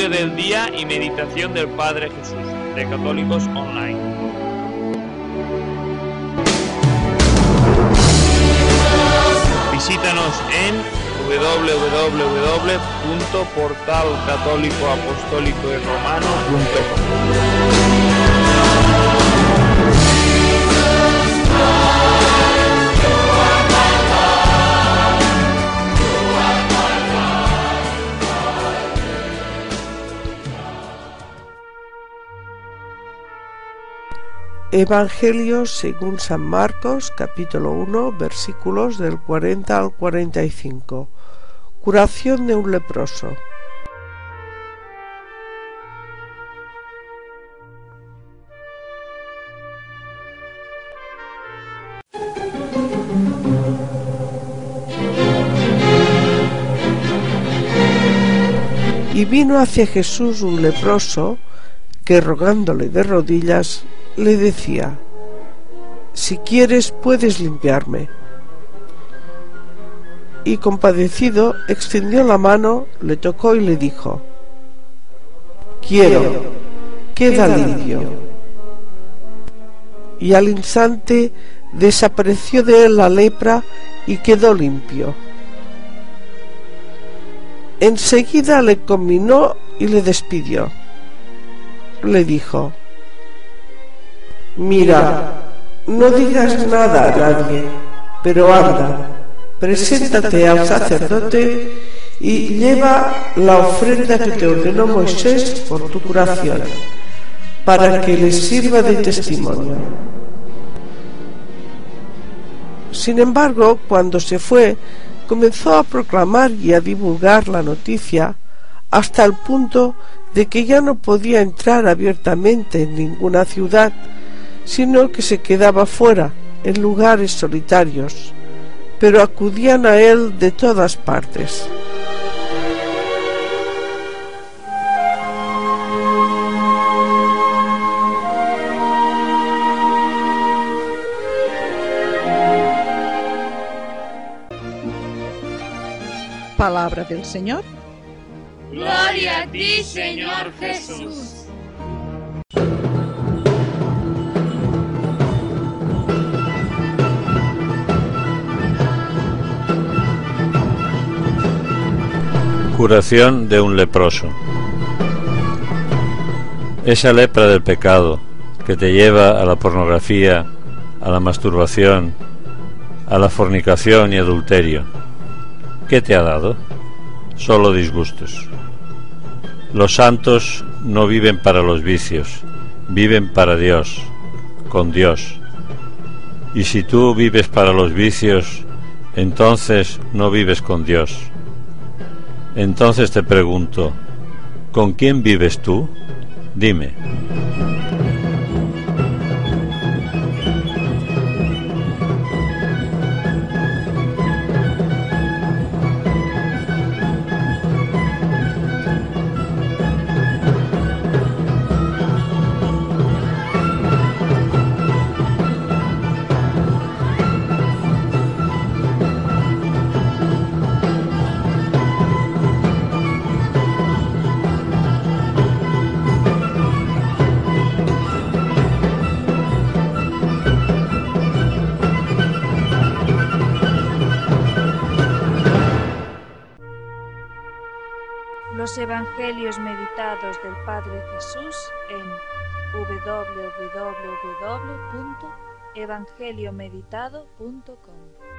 Evangelio del día y meditación del Padre Jesús, de Católicos Online. Visítanos en www.portalcatólicoapostólicoyromano.com. Evangelio según San Marcos, capítulo 1, versículos del 40 al 45. Curación de un leproso. Y vino hacia Jesús un leproso que, rogándole de rodillas, le decía: si quieres puedes limpiarme. Y compadecido extendió la mano, le tocó y le dijo: quiero, queda limpio. Y al instante desapareció de él la lepra y quedó limpio. Enseguida le conminó y le despidió. Le dijo: mira, no digas nada a nadie, pero anda, preséntate al sacerdote y lleva la ofrenda que te ordenó Moisés por tu curación, para que les sirva de testimonio. Sin embargo, cuando se fue, comenzó a proclamar y a divulgar la noticia hasta el punto de que ya no podía entrar abiertamente en ninguna ciudad, sino que se quedaba fuera, en lugares solitarios, pero acudían a él de todas partes. Palabra del Señor. Gloria a ti, Señor Jesús. Curación de un leproso. Esa lepra del pecado que te lleva a la pornografía, a la masturbación, a la fornicación y adulterio, ¿qué te ha dado? Solo disgustos. Los santos no viven para los vicios, viven para Dios, con Dios. Y si tú vives para los vicios, entonces no vives con Dios. Entonces te pregunto, ¿con quién vives tú? Dime. Los Evangelios meditados del Padre Jesús en www.evangeliomeditado.com.